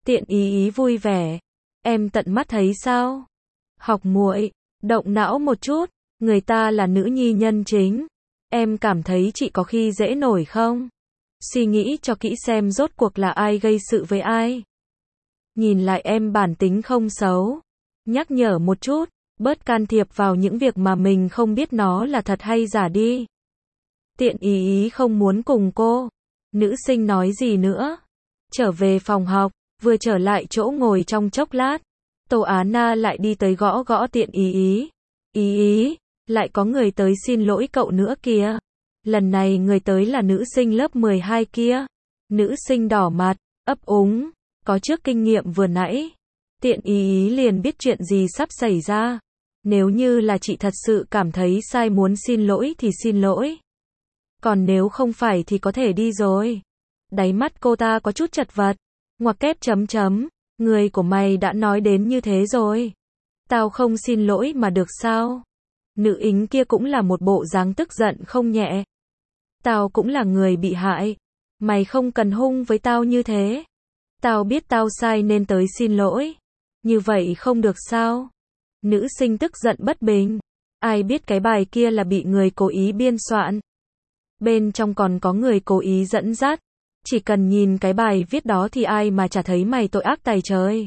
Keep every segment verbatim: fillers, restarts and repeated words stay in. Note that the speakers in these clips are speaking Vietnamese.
Tiện ý ý vui vẻ. Em tận mắt thấy sao? Học muội, động não một chút, người ta là nữ nhi nhân chính. Em cảm thấy chị có khi dễ nổi không? Suy nghĩ cho kỹ xem rốt cuộc là ai gây sự với ai. Nhìn lại em bản tính không xấu. Nhắc nhở một chút, bớt can thiệp vào những việc mà mình không biết nó là thật hay giả đi. Tiện ý ý không muốn cùng cô. Nữ sinh nói gì nữa? Trở về phòng học, vừa trở lại chỗ ngồi trong chốc lát. Tô Á Na lại đi tới gõ gõ tiện ý ý. Ý ý, lại có người tới xin lỗi cậu nữa kìa. Lần này người tới là nữ sinh lớp mười hai kia. Nữ sinh đỏ mặt, ấp úng, có trước kinh nghiệm vừa nãy. Tiện ý ý liền biết chuyện gì sắp xảy ra. Nếu như là chị thật sự cảm thấy sai muốn xin lỗi thì xin lỗi. Còn nếu không phải thì có thể đi rồi. Đáy mắt cô ta có chút chật vật. Ngoặc kép chấm chấm. Người của mày đã nói đến như thế rồi. Tao không xin lỗi mà được sao? Nữ ính kia cũng là một bộ dáng tức giận không nhẹ. Tao cũng là người bị hại. Mày không cần hung với tao như thế. Tao biết tao sai nên tới xin lỗi. Như vậy không được sao? Nữ sinh tức giận bất bình. Ai biết cái bài kia là bị người cố ý biên soạn. Bên trong còn có người cố ý dẫn dắt. Chỉ cần nhìn cái bài viết đó thì ai mà chả thấy mày tội ác tày trời.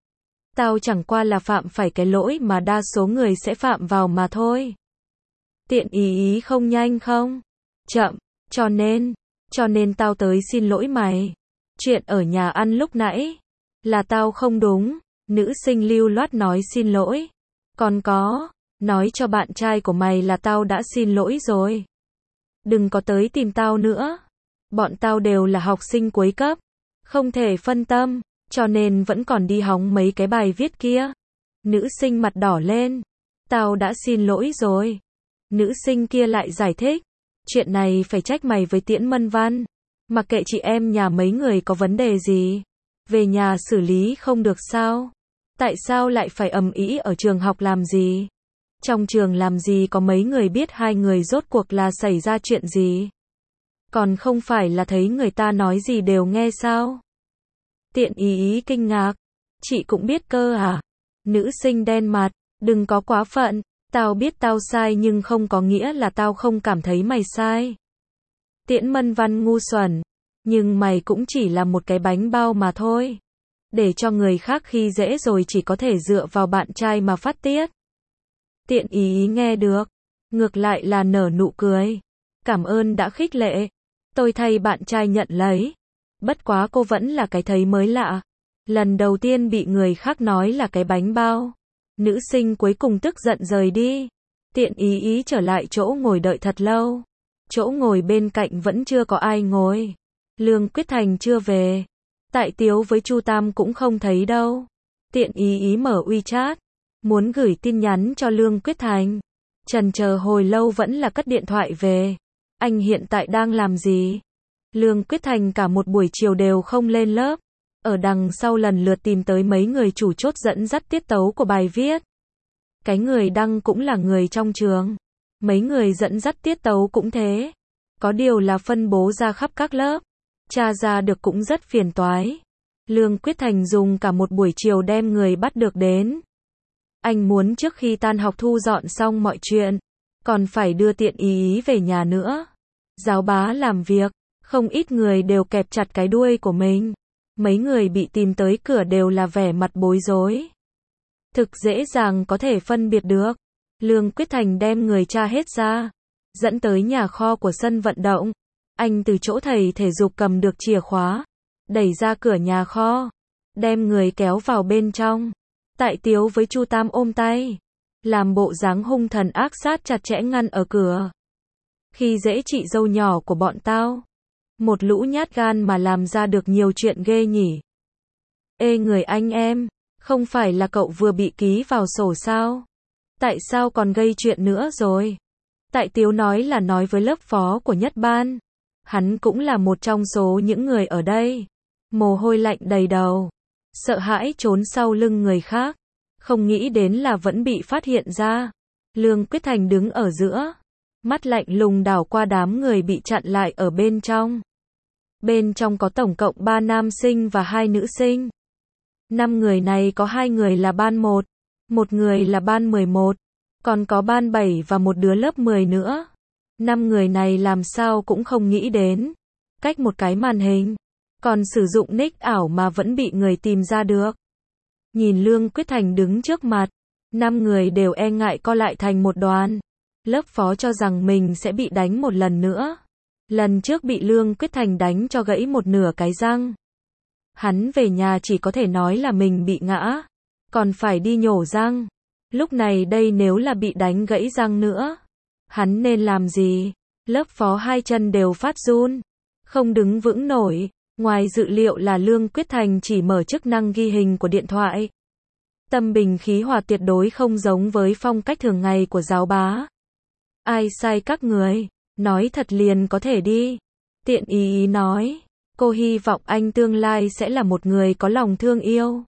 Tao chẳng qua là phạm phải cái lỗi mà đa số người sẽ phạm vào mà thôi. Tiện ý ý không nhanh không? Chậm, cho nên, cho nên tao tới xin lỗi mày. Chuyện ở nhà ăn lúc nãy, là tao không đúng. Nữ sinh lưu loát nói xin lỗi. Còn có, nói cho bạn trai của mày là tao đã xin lỗi rồi. Đừng có tới tìm tao nữa. Bọn tao đều là học sinh cuối cấp. Không thể phân tâm, cho nên vẫn còn đi hóng mấy cái bài viết kia. Nữ sinh mặt đỏ lên. Tao đã xin lỗi rồi. Nữ sinh kia lại giải thích. Chuyện này phải trách mày với Tiễn Mân Văn. Mặc kệ chị em nhà mấy người có vấn đề gì. Về nhà xử lý không được sao? Tại sao lại phải ầm ĩ ở trường học làm gì? Trong trường làm gì có mấy người biết hai người rốt cuộc là xảy ra chuyện gì? Còn không phải là thấy người ta nói gì đều nghe sao? Tiện ý ý kinh ngạc. Chị cũng biết cơ à? Nữ sinh đen mặt. Đừng có quá phận. Tao biết tao sai nhưng không có nghĩa là tao không cảm thấy mày sai. Tiễn Mân Văn ngu xuẩn. Nhưng mày cũng chỉ là một cái bánh bao mà thôi. Để cho người khác khi dễ rồi chỉ có thể dựa vào bạn trai mà phát tiết. Tiện ý ý nghe được. Ngược lại là nở nụ cười. Cảm ơn đã khích lệ. Tôi thay bạn trai nhận lấy. Bất quá cô vẫn là cái thấy mới lạ. Lần đầu tiên bị người khác nói là cái bánh bao. Nữ sinh cuối cùng tức giận rời đi. Tiện ý ý trở lại chỗ ngồi đợi thật lâu. Chỗ ngồi bên cạnh vẫn chưa có ai ngồi. Lương Quyết Thành chưa về. Tại Tiếu với Chu Tam cũng không thấy đâu. Tiện ý ý mở WeChat. Muốn gửi tin nhắn cho Lương Quyết Thành. Trần chờ hồi lâu vẫn là cất điện thoại về. Anh hiện tại đang làm gì? Lương Quyết Thành cả một buổi chiều đều không lên lớp. Ở đằng sau lần lượt tìm tới mấy người chủ chốt dẫn dắt tiết tấu của bài viết. Cái người đăng cũng là người trong trường. Mấy người dẫn dắt tiết tấu cũng thế. Có điều là phân bố ra khắp các lớp. Tra ra được cũng rất phiền toái. Lương Quyết Thành dùng cả một buổi chiều đem người bắt được đến. Anh muốn trước khi tan học thu dọn xong mọi chuyện. Còn phải đưa tiện ý ý về nhà nữa. Giáo bá làm việc. Không ít người đều kẹp chặt cái đuôi của mình. Mấy người bị tìm tới cửa đều là vẻ mặt bối rối. Thực dễ dàng có thể phân biệt được. Lương Quyết Thành đem người tra hết ra. Dẫn tới nhà kho của sân vận động. Anh từ chỗ thầy thể dục cầm được chìa khóa. Đẩy ra cửa nhà kho. Đem người kéo vào bên trong. Tại Tiếu với Chu Tam ôm tay. Làm bộ dáng hung thần ác sát chặt chẽ ngăn ở cửa. Khi dễ chị dâu nhỏ của bọn tao. Một lũ nhát gan mà làm ra được nhiều chuyện ghê nhỉ. Ê người anh em. Không phải là cậu vừa bị ký vào sổ sao? Tại sao còn gây chuyện nữa rồi? Tại Tiếu nói là nói với lớp phó của nhất ban. Hắn cũng là một trong số những người ở đây. Mồ hôi lạnh đầy đầu. Sợ hãi trốn sau lưng người khác. Không nghĩ đến là vẫn bị phát hiện ra. Lương Quyết Thành đứng ở giữa. Mắt lạnh lùng đảo qua đám người bị chặn lại ở bên trong. Bên trong có tổng cộng ba nam sinh và hai nữ sinh. Năm người này có hai người là ban một, một người là ban mười một, còn có ban bảy và một đứa lớp mười nữa. Năm người này làm sao cũng không nghĩ đến, cách một cái màn hình, còn sử dụng nick ảo mà vẫn bị người tìm ra được. Nhìn Lương Quyết Thành đứng trước mặt, năm người đều e ngại co lại thành một đoàn. Lớp phó cho rằng mình sẽ bị đánh một lần nữa. Lần trước bị Lương Quyết Thành đánh cho gãy một nửa cái răng. Hắn về nhà chỉ có thể nói là mình bị ngã, còn phải đi nhổ răng. Lúc này đây nếu là bị đánh gãy răng nữa, hắn nên làm gì? Lớp phó hai chân đều phát run, không đứng vững nổi. Ngoài dự liệu là Lương Quyết Thành chỉ mở chức năng ghi hình của điện thoại. Tâm bình khí hòa tuyệt đối không giống với phong cách thường ngày của giáo bá. Ai sai các người? Nói thật liền có thể đi. Tiện ý ý nói. Cô hy vọng anh tương lai sẽ là một người có lòng thương yêu,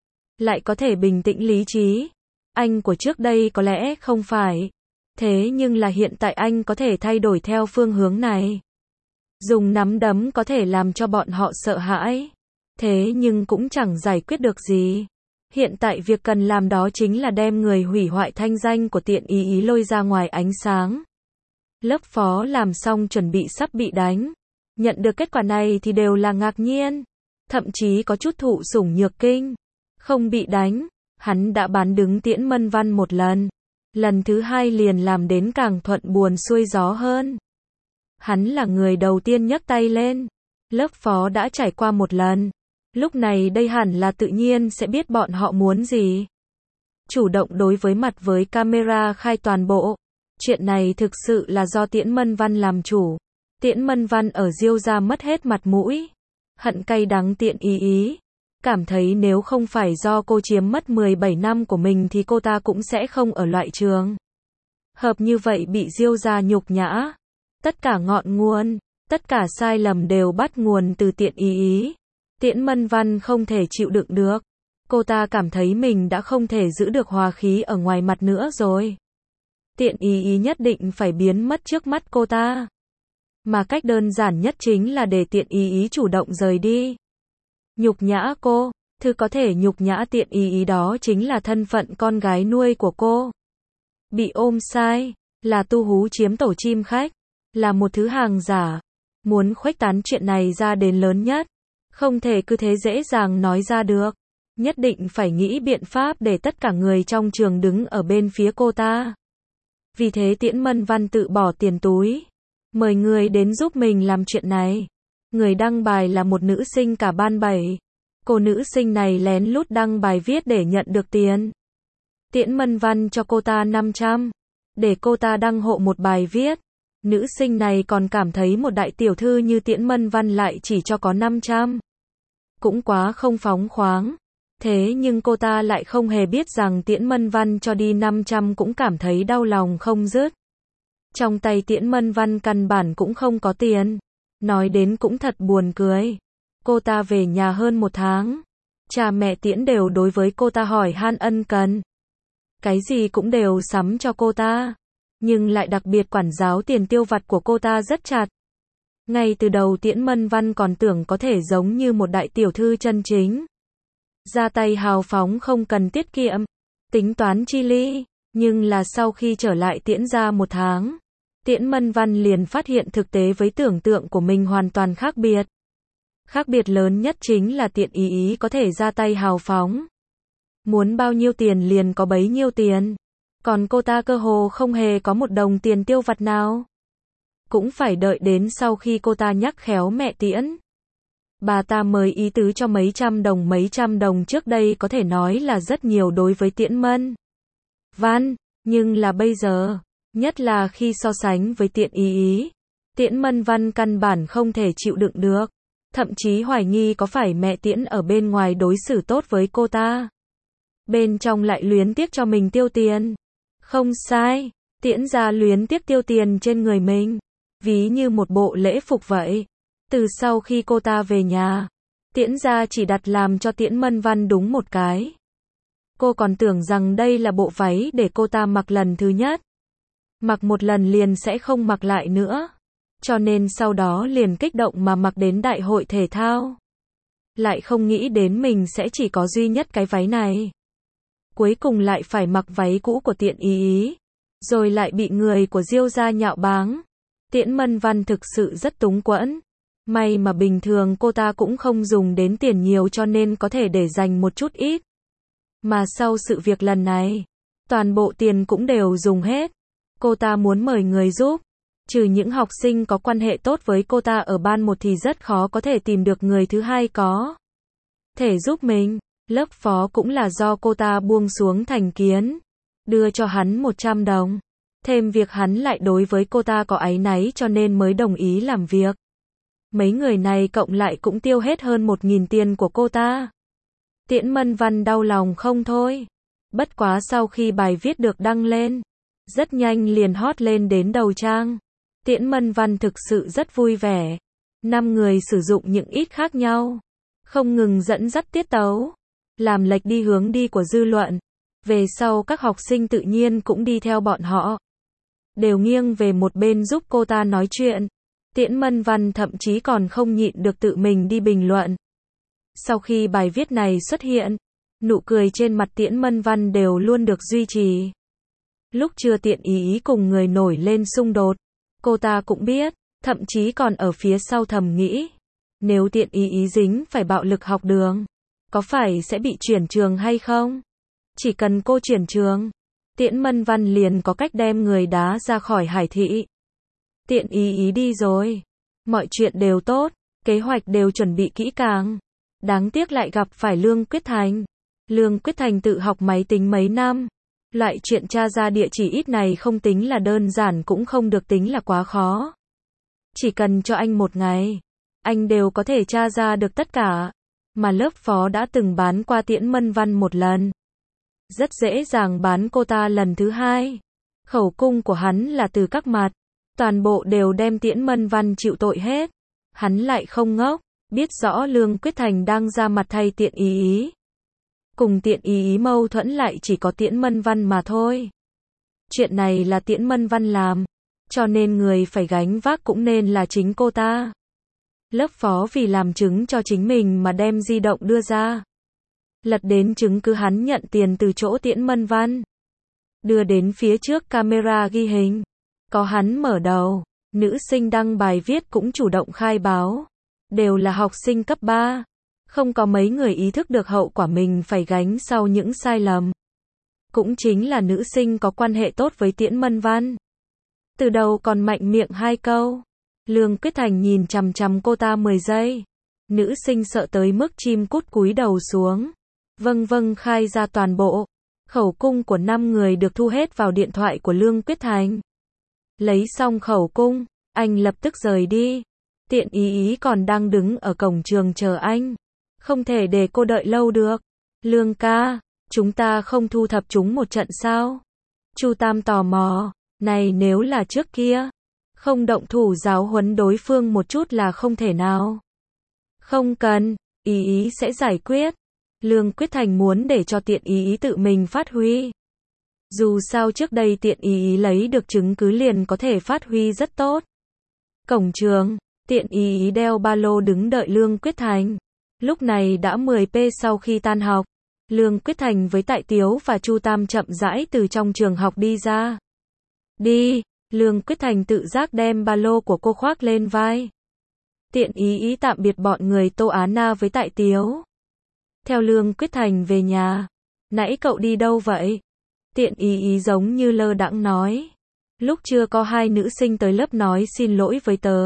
lại có thể bình tĩnh lý trí. Anh của trước đây có lẽ không phải. Thế nhưng là hiện tại anh có thể thay đổi theo phương hướng này. Dùng nắm đấm có thể làm cho bọn họ sợ hãi. Thế nhưng cũng chẳng giải quyết được gì. Hiện tại việc cần làm đó chính là đem người hủy hoại thanh danh của Tiện ý ý lôi ra ngoài ánh sáng. Lớp phó làm xong chuẩn bị sắp bị đánh. Nhận được kết quả này thì đều là ngạc nhiên. Thậm chí có chút thụ sủng nhược kinh. Không bị đánh, hắn đã bán đứng Tiễn Mân Văn một lần. Lần thứ hai liền làm đến càng thuận buồm xuôi gió hơn. Hắn là người đầu tiên nhấc tay lên. Lớp phó đã trải qua một lần. Lúc này đây hẳn là tự nhiên sẽ biết bọn họ muốn gì. Chủ động đối với mặt với camera khai toàn bộ. Chuyện này thực sự là do Tiễn Mân Văn làm chủ. Tiễn Mân Văn ở Diêu gia mất hết mặt mũi. Hận cay đắng Tiện ý ý. Cảm thấy nếu không phải do cô chiếm mất mười bảy năm của mình thì cô ta cũng sẽ không ở loại trường hợp như vậy bị Diêu gia nhục nhã. Tất cả ngọn nguồn, tất cả sai lầm đều bắt nguồn từ Tiện ý ý. Tiễn Mân Văn không thể chịu đựng được. Cô ta cảm thấy mình đã không thể giữ được hòa khí ở ngoài mặt nữa rồi. Tiện ý ý nhất định phải biến mất trước mắt cô ta. Mà cách đơn giản nhất chính là để Tiện ý ý chủ động rời đi. Nhục nhã cô, thứ có thể nhục nhã Tiện ý ý đó chính là thân phận con gái nuôi của cô. Bị ôm sai, là tu hú chiếm tổ chim khách, là một thứ hàng giả. Muốn khuếch tán chuyện này ra đến lớn nhất, không thể cứ thế dễ dàng nói ra được. Nhất định phải nghĩ biện pháp để tất cả người trong trường đứng ở bên phía cô ta. Vì thế Tiễn Mân Văn tự bỏ tiền túi, mời người đến giúp mình làm chuyện này. Người đăng bài là một nữ sinh cả ban bảy. Cô nữ sinh này lén lút đăng bài viết để nhận được tiền. Tiễn Mân Văn cho cô ta năm trăm, để cô ta đăng hộ một bài viết. Nữ sinh này còn cảm thấy một đại tiểu thư như Tiễn Mân Văn lại chỉ cho có năm trăm. Cũng quá không phóng khoáng. Thế nhưng cô ta lại không hề biết rằng Tiễn Mân Văn cho đi năm trăm cũng cảm thấy đau lòng không dứt. Trong tay Tiễn Mân Văn căn bản cũng không có tiền. Nói đến cũng thật buồn cười. Cô ta về nhà hơn một tháng. Cha mẹ Tiễn đều đối với cô ta hỏi han ân cần. Cái gì cũng đều sắm cho cô ta. Nhưng lại đặc biệt quản giáo tiền tiêu vặt của cô ta rất chặt. Ngay từ đầu Tiễn Mân Văn còn tưởng có thể giống như một đại tiểu thư chân chính. Ra tay hào phóng không cần tiết kiệm, tính toán chi ly. Nhưng là sau khi trở lại Tiễn gia một tháng, Tiễn Mân Văn liền phát hiện thực tế với tưởng tượng của mình hoàn toàn khác biệt. Khác biệt lớn nhất chính là Tiện ý ý có thể ra tay hào phóng. Muốn bao nhiêu tiền liền có bấy nhiêu tiền. Còn cô ta cơ hồ không hề có một đồng tiền tiêu vặt nào. Cũng phải đợi đến sau khi cô ta nhắc khéo mẹ Tiễn. Bà ta mới ý tứ cho mấy trăm đồng mấy trăm đồng trước đây có thể nói là rất nhiều đối với Tiễn Mân Văn. Nhưng là bây giờ, nhất là khi so sánh với Tiện ý ý, Tiễn Mân Văn căn bản không thể chịu đựng được. Thậm chí hoài nghi có phải mẹ Tiễn ở bên ngoài đối xử tốt với cô ta. Bên trong lại luyến tiếc cho mình tiêu tiền. Không sai, Tiễn gia luyến tiếc tiêu tiền trên người mình. Ví như một bộ lễ phục vậy. Từ sau khi cô ta về nhà, Tiễn gia chỉ đặt làm cho Tiễn Mân Văn đúng một cái. Cô còn tưởng rằng đây là bộ váy để cô ta mặc lần thứ nhất. Mặc một lần liền sẽ không mặc lại nữa. Cho nên sau đó liền kích động mà mặc đến đại hội thể thao. lại không nghĩ đến mình sẽ chỉ có duy nhất cái váy này. Cuối cùng lại phải mặc váy cũ của Tiện Ý Ý, rồi lại bị người của Diêu gia nhạo báng. Tiễn Mân Văn thực sự rất túng quẫn. May mà bình thường cô ta cũng không dùng đến tiền nhiều cho nên có thể để dành một chút ít. Mà sau sự việc lần này, toàn bộ tiền cũng đều dùng hết. Cô ta muốn mời người giúp. Trừ những học sinh có quan hệ tốt với cô ta ở ban một thì rất khó có thể tìm được người thứ hai có thể giúp mình. Lớp phó cũng là do cô ta buông xuống thành kiến, đưa cho hắn một trăm đồng. Thêm việc hắn lại đối với cô ta có áy náy cho nên mới đồng ý làm việc. Mấy người này cộng lại cũng tiêu hết hơn một nghìn tiền của cô ta. Tiễn Mân Văn đau lòng không thôi. Bất quá sau khi bài viết được đăng lên, rất nhanh liền hot lên đến đầu trang. Tiễn Mân Văn thực sự rất vui vẻ. Năm người sử dụng những ít khác nhau, không ngừng dẫn dắt tiết tấu, làm lệch đi hướng đi của dư luận. Về sau các học sinh tự nhiên cũng đi theo bọn họ, đều nghiêng về một bên giúp cô ta nói chuyện. Tiễn Mân Văn thậm chí còn không nhịn được tự mình đi bình luận. Sau khi bài viết này xuất hiện, nụ cười trên mặt Tiễn Mân Văn đều luôn được duy trì. Lúc chưa Tiện Ý Ý cùng người nổi lên xung đột, cô ta cũng biết, thậm chí còn ở phía sau thầm nghĩ, nếu Tiện Ý Ý dính phải bạo lực học đường, có phải sẽ bị chuyển trường hay không? Chỉ cần cô chuyển trường, Tiễn Mân Văn liền có cách đem người đá ra khỏi Hải Thị. Tiện Ý Ý đi rồi, mọi chuyện đều tốt, kế hoạch đều chuẩn bị kỹ càng. Đáng tiếc lại gặp phải Lương Quyết Thành. Lương Quyết Thành tự học máy tính mấy năm. Loại chuyện tra ra địa chỉ ít này không tính là đơn giản cũng không được tính là quá khó. Chỉ cần cho anh một ngày, anh đều có thể tra ra được tất cả. Mà lớp phó đã từng bán qua Tiễn Mân Văn một lần, rất dễ dàng bán cô ta lần thứ hai. Khẩu cung của hắn là từ các mặt, toàn bộ đều đem Tiễn Mân Văn chịu tội hết. Hắn lại không ngốc, biết rõ Lương Quyết Thành đang ra mặt thay Tiện Ý Ý. Cùng Tiện Ý Ý mâu thuẫn lại chỉ có Tiễn Mân Văn mà thôi. Chuyện này là Tiễn Mân Văn làm, cho nên người phải gánh vác cũng nên là chính cô ta. Lớp phó vì làm chứng cho chính mình mà đem di động đưa ra, lật đến chứng cứ hắn nhận tiền từ chỗ Tiễn Mân Văn, đưa đến phía trước camera ghi hình. Có hắn mở đầu, nữ sinh đăng bài viết cũng chủ động khai báo, đều là học sinh cấp ba. Không có mấy người ý thức được hậu quả mình phải gánh sau những sai lầm. Cũng chính là nữ sinh có quan hệ tốt với Tiễn Mân Văn. Từ đầu còn mạnh miệng hai câu. Lương Quyết Thành nhìn chằm chằm cô ta mười giây. Nữ sinh sợ tới mức chim cút cúi đầu xuống. Vâng vâng khai ra toàn bộ. Khẩu cung của năm người được thu hết vào điện thoại của Lương Quyết Thành. Lấy xong khẩu cung, anh lập tức rời đi. Tiện Ý Ý còn đang đứng ở cổng trường chờ anh. Không thể để cô đợi lâu được. Lương ca, chúng ta không thu thập chúng một trận sao? Chu Tam tò mò, này nếu là trước kia, không động thủ giáo huấn đối phương một chút là không thể nào. Không cần, Ý Ý sẽ giải quyết. Lương Quyết Thành muốn để cho Tiện Ý Ý tự mình phát huy. Dù sao trước đây Tiện Ý Ý lấy được chứng cứ liền có thể phát huy rất tốt. Cổng trường, Tiện Ý Ý đeo ba lô đứng đợi Lương Quyết Thành. Lúc này đã mười giờ sau khi tan học. Lương Quyết Thành với Tại Tiếu và Chu Tam chậm rãi từ trong trường học đi ra. Đi, Lương Quyết Thành tự giác đem ba lô của cô khoác lên vai. Tiện Ý Ý tạm biệt bọn người Tô Á Na với Tại Tiếu. Theo Lương Quyết Thành về nhà. Nãy cậu đi đâu vậy? Tiện Ý Ý giống như lơ đãng nói. Lúc chưa có hai nữ sinh tới lớp nói xin lỗi với tớ.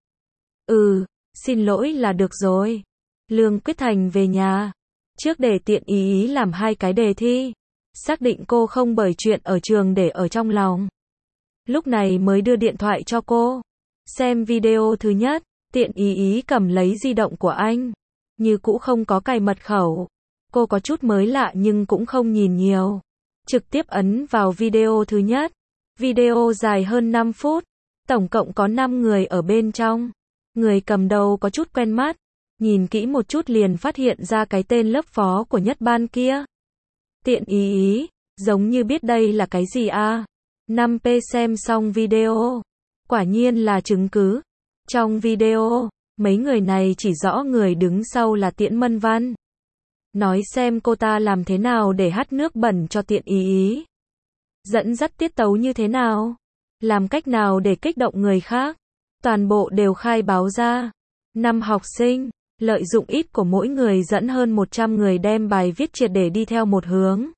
Ừ, xin lỗi là được rồi. Lương Quyết Thành về nhà. Trước để Tiện Ý Ý làm hai cái đề thi. Xác định cô không bởi chuyện ở trường để ở trong lòng. Lúc này mới đưa điện thoại cho cô. Xem video thứ nhất, Tiện Ý Ý cầm lấy di động của anh. Như cũ không có cài mật khẩu. Cô có chút mới lạ nhưng cũng không nhìn nhiều. Trực tiếp ấn vào video thứ nhất. Video dài hơn năm phút. Tổng cộng có năm người ở bên trong. Người cầm đầu có chút quen mắt. Nhìn kỹ một chút liền phát hiện ra cái tên lớp phó của nhất ban kia. Tiện Ý Ý, giống như biết đây là cái gì à? năm giờ xem xong video. Quả nhiên là chứng cứ. Trong video, Mấy người này chỉ rõ người đứng sau là Tiễn Mân Văn. Nói xem cô ta làm thế nào để hắt nước bẩn cho Tiện Ý Ý. Dẫn dắt tiết tấu như thế nào. Làm cách nào để kích động người khác. Toàn bộ đều khai báo ra. Năm học sinh, lợi dụng ít của mỗi người dẫn hơn một trăm người đem bài viết triệt để đi theo một hướng.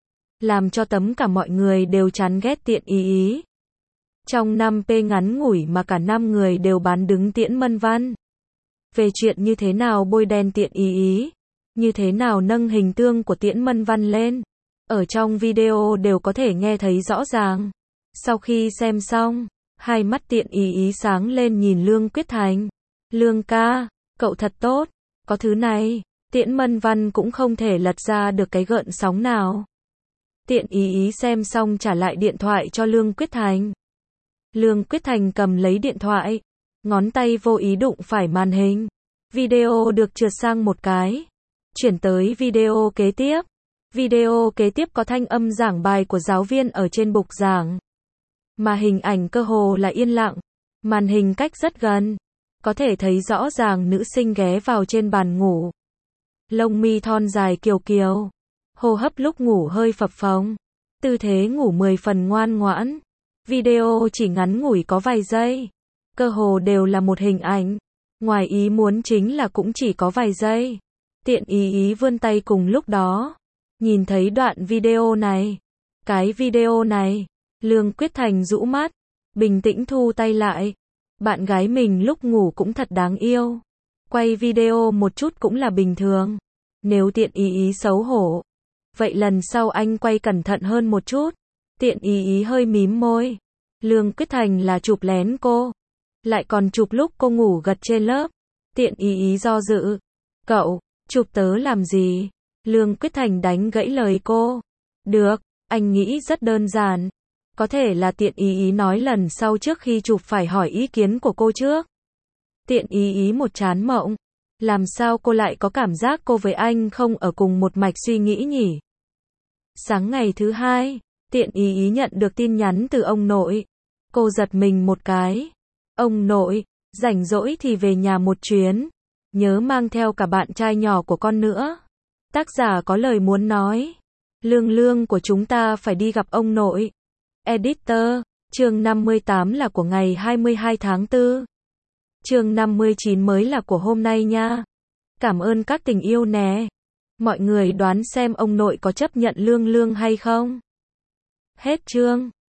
Làm cho tấm cả mọi người đều chán ghét Tiện Ý Ý. Trong năm pê ngắn ngủi mà cả năm người đều bán đứng Tiễn Mân Văn. Về chuyện như thế nào bôi đen Tiện Ý Ý, như thế nào nâng hình tượng của Tiễn Mân Văn lên, ở trong video đều có thể nghe thấy rõ ràng. Sau khi xem xong, hai mắt Tiện Ý Ý sáng lên nhìn Lương Quyết Thành. Lương ca, cậu thật tốt, có thứ này, Tiễn Mân Văn cũng không thể lật ra được cái gợn sóng nào. Tiện Ý Ý xem xong trả lại điện thoại cho Lương Quyết Thành. Lương Quyết Thành cầm lấy điện thoại, ngón tay vô ý đụng phải màn hình. Video được trượt sang một cái. Chuyển tới video kế tiếp. Video kế tiếp có thanh âm giảng bài của giáo viên ở trên bục giảng. Mà hình ảnh cơ hồ là yên lặng. Màn hình cách rất gần. Có thể thấy rõ ràng nữ sinh ghé vào trên bàn ngủ. Lông mi thon dài kiều kiều. Hô hấp lúc ngủ hơi phập phồng. Tư thế ngủ mười phần ngoan ngoãn. Video chỉ ngắn ngủi có vài giây. Cơ hồ đều là một hình ảnh. Ngoài ý muốn chính là cũng chỉ có vài giây. Tiện Ý Ý vươn tay cùng lúc đó. Nhìn thấy đoạn video này. Cái video này. Lương Quyết Thành rũ mắt. Bình tĩnh thu tay lại. Bạn gái mình lúc ngủ cũng thật đáng yêu. Quay video một chút cũng là bình thường. Nếu Tiện Ý Ý xấu hổ. Vậy lần sau anh quay cẩn thận hơn một chút. Tiện Ý Ý hơi mím môi. Lương Quyết Thành là chụp lén cô. Lại còn chụp lúc cô ngủ gật trên lớp. Tiện Ý Ý do dự. Cậu, chụp tớ làm gì? Lương Quyết Thành đánh gãy lời cô. Được, anh nghĩ rất đơn giản. Có thể là Tiện Ý Ý nói lần sau trước khi chụp phải hỏi ý kiến của cô trước. Tiện Ý Ý một chán mộng. Làm sao cô lại có cảm giác cô với anh không ở cùng một mạch suy nghĩ nhỉ? Sáng ngày thứ hai, Tiện Ý Ý nhận được tin nhắn từ ông nội. Cô giật mình một cái. Ông nội, rảnh rỗi thì về nhà một chuyến. Nhớ mang theo cả bạn trai nhỏ của con nữa. Tác giả có lời muốn nói. Lương lương của chúng ta phải đi gặp ông nội. Editor, chương năm mươi tám là của ngày hai mươi hai tháng tư. Chương năm mươi chín mới là của hôm nay nha. Cảm ơn các tình yêu nè. Mọi người đoán xem ông nội có chấp nhận lương lương hay không? Hết chương.